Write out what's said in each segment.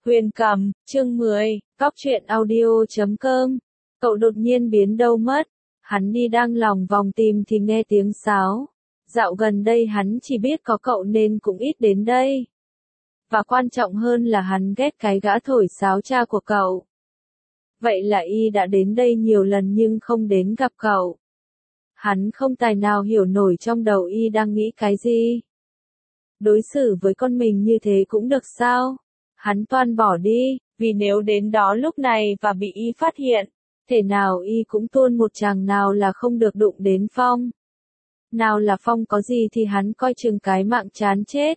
Huyền Cầm, chương 10, Cóc truyện audio.com. Cậu đột nhiên biến đâu mất. Hắn đi đang lòng vòng tìm thì nghe tiếng sáo. Dạo gần đây hắn chỉ biết có cậu nên cũng ít đến đây. Và quan trọng hơn là hắn ghét cái gã thổi sáo cha của cậu. Vậy là y đã đến đây nhiều lần nhưng không đến gặp cậu. Hắn không tài nào hiểu nổi trong đầu y đang nghĩ cái gì. Đối xử với con mình như thế cũng được sao? Hắn toan bỏ đi, vì nếu đến đó lúc này và bị y phát hiện, thể nào y cũng tuôn một chàng nào là không được đụng đến Phong. Nào là Phong có gì thì hắn coi chừng cái mạng chán chết.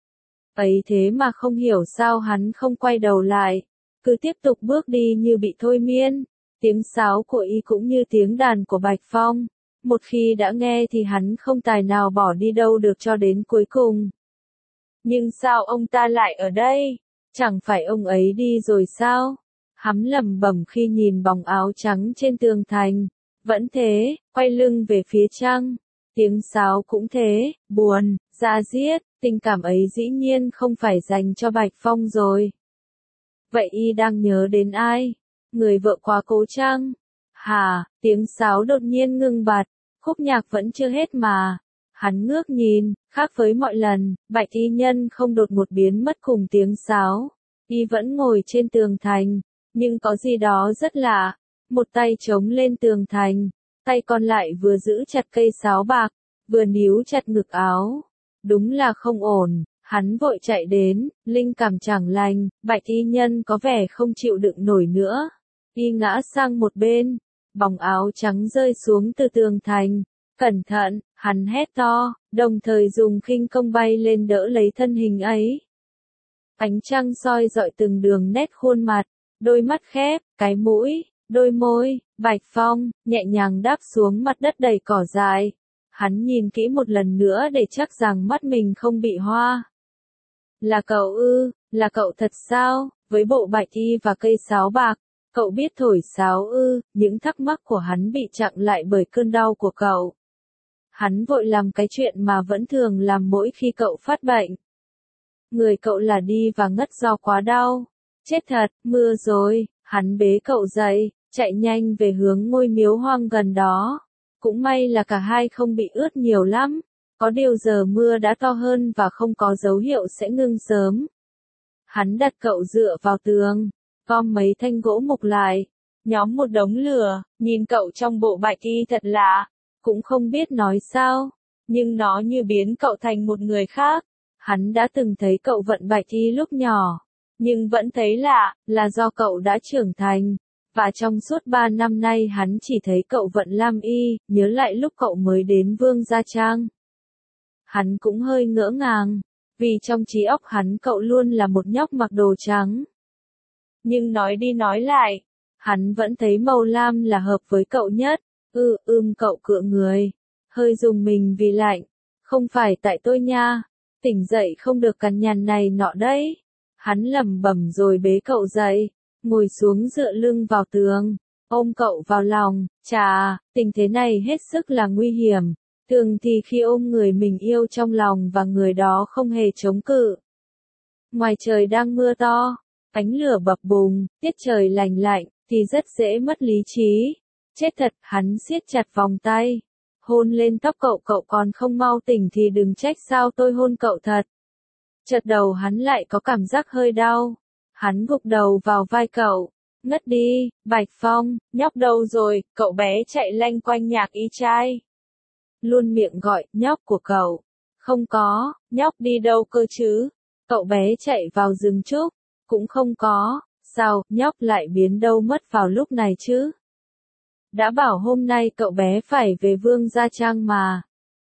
Ấy thế mà không hiểu sao hắn không quay đầu lại, cứ tiếp tục bước đi như bị thôi miên. Tiếng sáo của y cũng như tiếng đàn của Bạch Phong. Một khi đã nghe thì hắn không tài nào bỏ đi đâu được cho đến cuối cùng. Nhưng sao ông ta lại ở đây? Chẳng phải ông ấy đi rồi sao? Hắn lẩm bẩm khi nhìn bóng áo trắng trên tường thành. Vẫn thế, quay lưng về phía trăng. Tiếng sáo cũng thế, buồn, da diết, tình cảm ấy dĩ nhiên không phải dành cho Bạch Phong rồi. Vậy y đang nhớ đến ai? Người vợ quá cố chăng? Hả, tiếng sáo đột nhiên ngưng bặt, khúc nhạc vẫn chưa hết mà. Hắn ngước nhìn, khác với mọi lần, Bạch y nhân không đột ngột biến mất cùng tiếng sáo. Y vẫn ngồi trên tường thành, nhưng có gì đó rất lạ. Một tay chống lên tường thành, tay còn lại vừa giữ chặt cây sáo bạc, vừa níu chặt ngực áo. Đúng là không ổn, hắn vội chạy đến, linh cảm chẳng lành, Bạch y nhân có vẻ không chịu đựng nổi nữa. Y ngã sang một bên, bóng áo trắng rơi xuống từ tường thành. Cẩn thận, hắn hét to, đồng thời dùng khinh công bay lên đỡ lấy thân hình ấy. Ánh trăng soi rọi từng đường nét khuôn mặt, đôi mắt khép, cái mũi, đôi môi. Bạch Phong nhẹ nhàng đáp xuống mặt đất đầy cỏ dại. Hắn nhìn kỹ một lần nữa để chắc rằng mắt mình không bị hoa. Là cậu ư, là cậu thật sao? Với bộ bạch y và cây sáo bạc, cậu biết thổi sáo ư? Những thắc mắc của hắn bị chặn lại bởi cơn đau của cậu. Hắn vội làm cái chuyện mà vẫn thường làm mỗi khi cậu phát bệnh. Người cậu là đi và ngất do quá đau. Chết thật, mưa rồi. Hắn bế cậu dậy, chạy nhanh về hướng ngôi miếu hoang gần đó. Cũng may là cả hai không bị ướt nhiều lắm. Có điều giờ mưa đã to hơn và không có dấu hiệu sẽ ngưng sớm. Hắn đặt cậu dựa vào tường, gom mấy thanh gỗ mục lại, nhóm một đống lửa, nhìn cậu trong bộ bạch y thật lạ. Cũng không biết nói sao, nhưng nó như biến cậu thành một người khác. Hắn đã từng thấy cậu vận bạch y lúc nhỏ, nhưng vẫn thấy lạ, là do cậu đã trưởng thành. Và trong suốt 3 năm nay hắn chỉ thấy cậu vận lam y, nhớ lại lúc cậu mới đến Vương Gia Trang. Hắn cũng hơi ngỡ ngàng, vì trong trí óc hắn cậu luôn là một nhóc mặc đồ trắng. Nhưng nói đi nói lại, hắn vẫn thấy màu lam là hợp với cậu nhất. Cậu cựa người, hơi rùng mình vì lạnh. Không phải tại tôi nha, tỉnh dậy không được cằn nhằn này nọ đấy. Hắn lẩm bẩm rồi bế cậu dậy, ngồi xuống dựa lưng vào tường, ôm cậu vào lòng. Chà, tình thế này hết sức là nguy hiểm. Thường thì khi ôm người mình yêu trong lòng và người đó không hề chống cự. Ngoài trời đang mưa to, ánh lửa bập bùng, tiết trời lành lạnh, thì rất dễ mất lý trí. Chết thật, hắn siết chặt vòng tay, hôn lên tóc cậu. Cậu còn không mau tỉnh thì đừng trách sao tôi hôn cậu thật. Chợt đầu hắn lại có cảm giác hơi đau. Hắn gục đầu vào vai cậu. Ngất đi, Bạch Phong, nhóc đâu rồi? Cậu bé chạy lanh quanh nhạc y trai. Luôn miệng gọi, nhóc của cậu. Không có, nhóc đi đâu cơ chứ? Cậu bé chạy vào rừng trúc. Cũng không có, sao, nhóc lại biến đâu mất vào lúc này chứ? Đã bảo hôm nay cậu bé phải về Vương Gia Trang mà.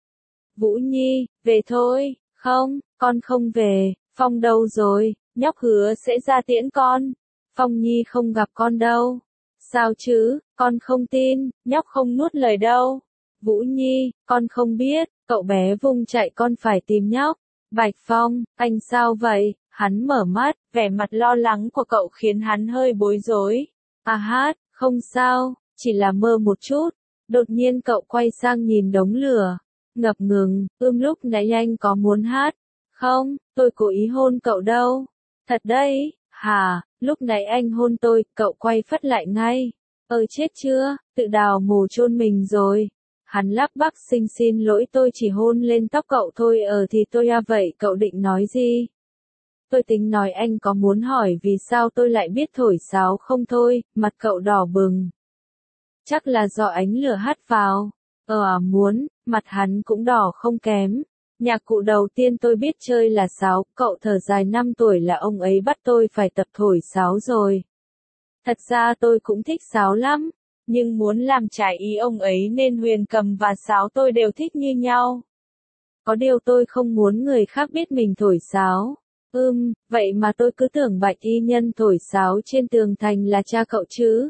Vũ Nhi, về thôi. Không, con không về. Phong đâu rồi? Nhóc hứa sẽ ra tiễn con. Phong Nhi không gặp con đâu. Sao chứ, con không tin, nhóc không nuốt lời đâu. Vũ Nhi, con không biết, cậu bé vùng chạy con phải tìm nhóc. Bạch Phong, anh sao vậy? Hắn mở mắt, vẻ mặt lo lắng của cậu khiến hắn hơi bối rối. À hát, không sao, chỉ là mơ một chút. Đột nhiên cậu quay sang nhìn đống lửa, ngập ngừng. Lúc nãy anh có muốn hát? Không, tôi cố ý hôn cậu đâu. Thật đấy, Hà, lúc nãy anh hôn tôi, cậu quay phắt lại ngay. Chết chưa, tự đào mồ chôn mình rồi. Hắn lắp bắp xin lỗi tôi chỉ hôn lên tóc cậu thôi thì tôi vậy cậu định nói gì? Tôi tính nói anh có muốn hỏi vì sao tôi lại biết thổi sáo không thôi, mặt cậu đỏ bừng. Chắc là do ánh lửa hắt vào. Muốn, mặt hắn cũng đỏ không kém. Nhạc cụ đầu tiên tôi biết chơi là sáo, cậu thở dài 5 tuổi là ông ấy bắt tôi phải tập thổi sáo rồi. Thật ra tôi cũng thích sáo lắm, nhưng muốn làm trái ý ông ấy nên huyền cầm và sáo tôi đều thích như nhau. Có điều tôi không muốn người khác biết mình thổi sáo. Vậy mà tôi cứ tưởng Bạch Y Nhân thổi sáo trên tường thành là cha cậu chứ.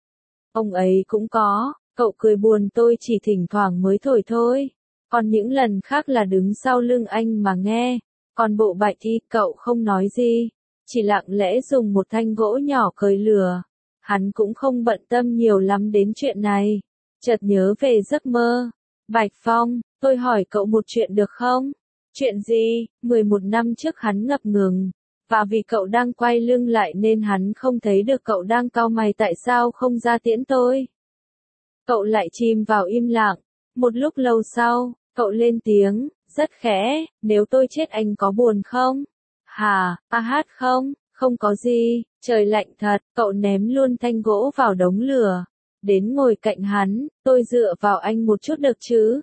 Ông ấy cũng có, cậu cười buồn tôi chỉ thỉnh thoảng mới thổi thôi. Còn những lần khác là đứng sau lưng anh mà nghe. Còn bộ Bạch Y cậu không nói gì, chỉ lặng lẽ dùng một thanh gỗ nhỏ cởi lửa. Hắn cũng không bận tâm nhiều lắm đến chuyện này. Chợt nhớ về giấc mơ. Bạch Phong, tôi hỏi cậu một chuyện được không? Chuyện gì? 11 năm trước hắn ngập ngừng. Và vì cậu đang quay lưng lại nên hắn không thấy được cậu đang cau mày tại sao không ra tiễn tôi. Cậu lại chìm vào im lặng. Một lúc lâu sau, cậu lên tiếng, rất khẽ, nếu tôi chết anh có buồn không? Hà, hát không? Không có gì, trời lạnh thật, cậu ném luôn thanh gỗ vào đống lửa. Đến ngồi cạnh hắn, tôi dựa vào anh một chút được chứ?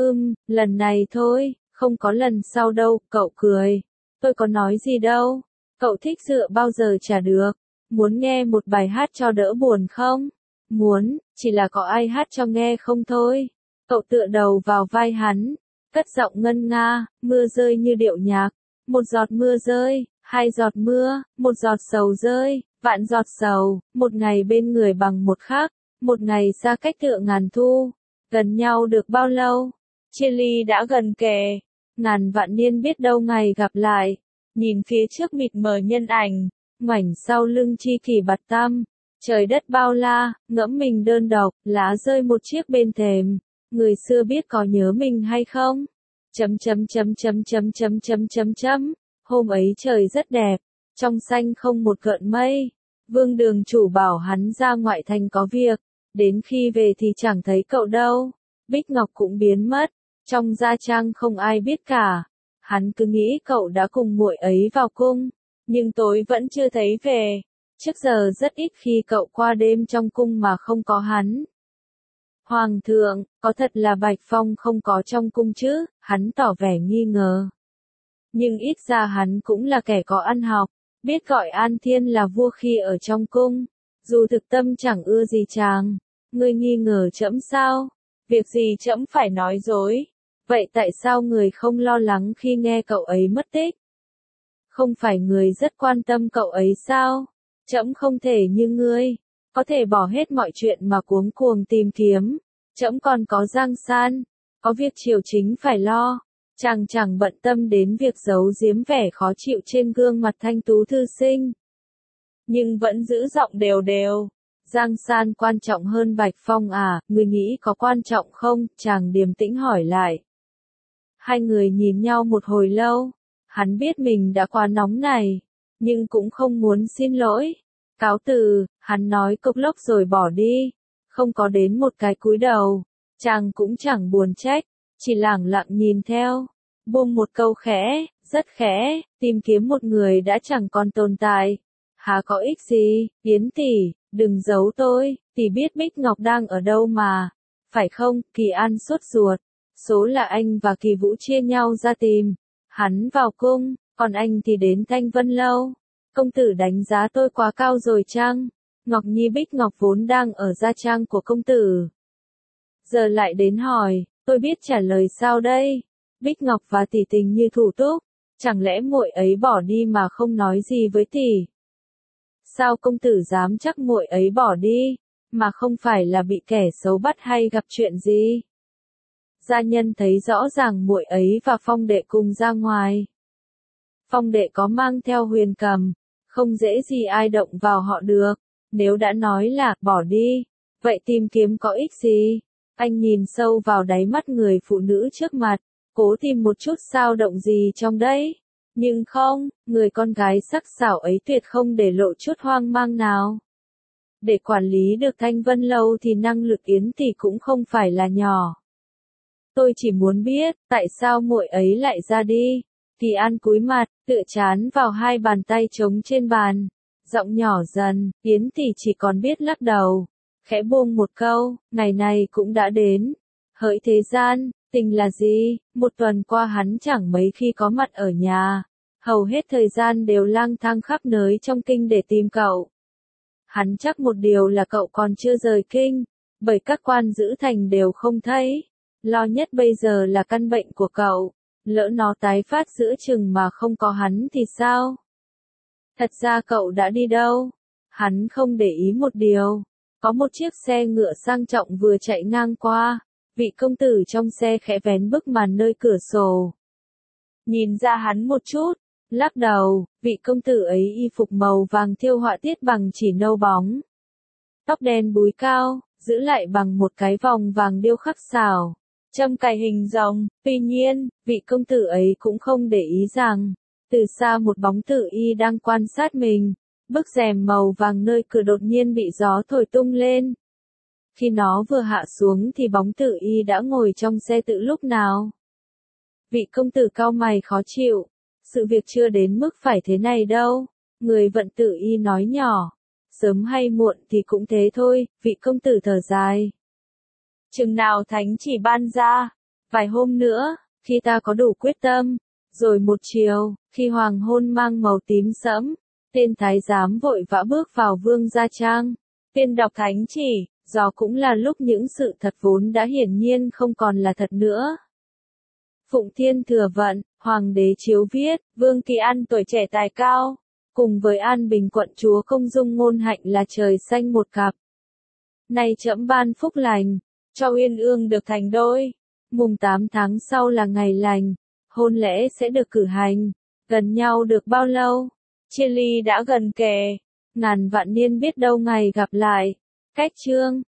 Lần này thôi, không có lần sau đâu, cậu cười. Tôi có nói gì đâu, cậu thích dựa bao giờ chả được. Muốn nghe một bài hát cho đỡ buồn không? Muốn, chỉ là có ai hát cho nghe không thôi. Cậu tựa đầu vào vai hắn, cất giọng ngân nga, mưa rơi như điệu nhạc. Một giọt mưa rơi, 2 giọt mưa, 1 giọt sầu rơi, vạn giọt sầu, một ngày bên người bằng một khác, một ngày xa cách tựa ngàn thu. Gần nhau được bao lâu? Chia ly đã gần kề, ngàn vạn niên biết đâu ngày gặp lại. Nhìn phía trước mịt mờ nhân ảnh, ngoảnh sau lưng chi kỷ bạt tăm. Trời đất bao la, ngẫm mình đơn độc, lá rơi một chiếc bên thềm. Người xưa biết có nhớ mình hay không? Hôm ấy trời rất đẹp, trong xanh không một gợn mây. Vương đường chủ bảo hắn ra ngoại thành có việc, đến khi về thì chẳng thấy cậu đâu. Bích Ngọc cũng biến mất, trong gia trang không ai biết cả. Hắn cứ nghĩ cậu đã cùng muội ấy vào cung, nhưng tối vẫn chưa thấy về. Trước giờ rất ít khi cậu qua đêm trong cung mà không có hắn. Hoàng thượng, có thật là Bạch Phong không có trong cung chứ? Hắn tỏ vẻ nghi ngờ. Nhưng ít ra hắn cũng là kẻ có ăn học, biết gọi An Thiên là vua khi ở trong cung. Dù thực tâm chẳng ưa gì chàng. Ngươi nghi ngờ trẫm sao? Việc gì trẫm phải nói dối? Vậy tại sao người không lo lắng khi nghe cậu ấy mất tích? Không phải người rất quan tâm cậu ấy sao? Trẫm không thể như ngươi, có thể bỏ hết mọi chuyện mà cuống cuồng tìm kiếm. Trẫm còn có Giang San, có việc triều chính phải lo. Chàng chẳng bận tâm đến việc giấu giếm vẻ khó chịu trên gương mặt thanh tú thư sinh. Nhưng vẫn giữ giọng đều đều. Giang San quan trọng hơn Bạch Phong à, người nghĩ có quan trọng không? Chàng điềm tĩnh hỏi lại. Hai người nhìn nhau một hồi lâu. Hắn biết mình đã quá nóng này, nhưng cũng không muốn xin lỗi. Cáo từ, hắn nói cộc lốc rồi bỏ đi. Không có đến một cái cúi đầu. Chàng cũng chẳng buồn trách, chỉ lẳng lặng nhìn theo. Buông một câu khẽ, rất khẽ, tìm kiếm một người đã chẳng còn tồn tại. Há có ích gì, Yến tỷ, đừng giấu tôi, tỷ biết Bích Ngọc đang ở đâu mà. Phải không? Kỳ An sốt ruột. Số là anh và Kỳ Vũ chia nhau ra tìm. Hắn vào cung, còn anh thì đến Thanh Vân Lâu. Công tử đánh giá tôi quá cao rồi chăng? Ngọc Nhi Bích Ngọc vốn đang ở gia trang của công tử. Giờ lại đến hỏi, tôi biết trả lời sao đây? Bích Ngọc và tỷ tình như thủ túc, chẳng lẽ muội ấy bỏ đi mà không nói gì với tỷ? Sao công tử dám chắc muội ấy bỏ đi, mà không phải là bị kẻ xấu bắt hay gặp chuyện gì? Gia nhân thấy rõ ràng muội ấy và Phong đệ cùng ra ngoài. Phong đệ có mang theo huyền cầm, không dễ gì ai động vào họ được. Nếu đã nói là bỏ đi, vậy tìm kiếm có ích gì? Anh nhìn sâu vào đáy mắt người phụ nữ trước mặt, cố tìm một chút dao động gì trong đấy. Nhưng không, người con gái sắc sảo ấy tuyệt không để lộ chút hoang mang nào. Để quản lý được Thanh Vân Lâu thì năng lực Yến tỷ cũng không phải là nhỏ. Tôi chỉ muốn biết, tại sao muội ấy lại ra đi? Kỳ An cúi mặt, tựa trán vào hai bàn tay trống trên bàn. Giọng nhỏ dần, Yến tỷ chỉ còn biết lắc đầu. Khẽ buông một câu, ngày này cũng đã đến. Hỡi thế gian, tình là gì? Một tuần qua hắn chẳng mấy khi có mặt ở nhà. Hầu hết thời gian đều lang thang khắp nơi trong kinh để tìm cậu. Hắn chắc một điều là cậu còn chưa rời kinh, bởi các quan giữ thành đều không thấy. Lo nhất bây giờ là căn bệnh của cậu, lỡ nó tái phát giữa chừng mà không có hắn thì sao? Thật ra cậu đã đi đâu? Hắn không để ý một điều. Có một chiếc xe ngựa sang trọng vừa chạy ngang qua, vị công tử trong xe khẽ vén bức màn nơi cửa sổ. Nhìn ra hắn một chút, lắc đầu, vị công tử ấy y phục màu vàng thêu họa tiết bằng chỉ nâu bóng. Tóc đen búi cao, giữ lại bằng một cái vòng vàng điêu khắc xảo. Châm cài hình rồng, tuy nhiên, vị công tử ấy cũng không để ý rằng, từ xa một bóng tử y đang quan sát mình, bức rèm màu vàng nơi cửa đột nhiên bị gió thổi tung lên. Khi nó vừa hạ xuống thì bóng tử y đã ngồi trong xe từ lúc nào. Vị công tử cau mày khó chịu, sự việc chưa đến mức phải thế này đâu, người vận tử y nói nhỏ, sớm hay muộn thì cũng thế thôi, vị công tử thở dài. Chừng nào thánh chỉ ban ra, vài hôm nữa, khi ta có đủ quyết tâm, rồi một chiều, khi hoàng hôn mang màu tím sẫm, tên thái giám vội vã bước vào vương gia trang, tiên đọc thánh chỉ, do cũng là lúc những sự thật vốn đã hiển nhiên không còn là thật nữa. Phụng Thiên Thừa Vận, Hoàng đế chiếu viết, Vương Kỳ An tuổi trẻ tài cao, cùng với An Bình quận chúa Công Dung ngôn hạnh là trời xanh một cặp. Nay trẫm ban phúc lành, cho Uyên Ương được thành đôi. Mùng 8 tháng sau là ngày lành, hôn lễ sẽ được cử hành. Gần nhau được bao lâu? Chia ly đã gần kề, ngàn vạn niên biết đâu ngày gặp lại. Cách chương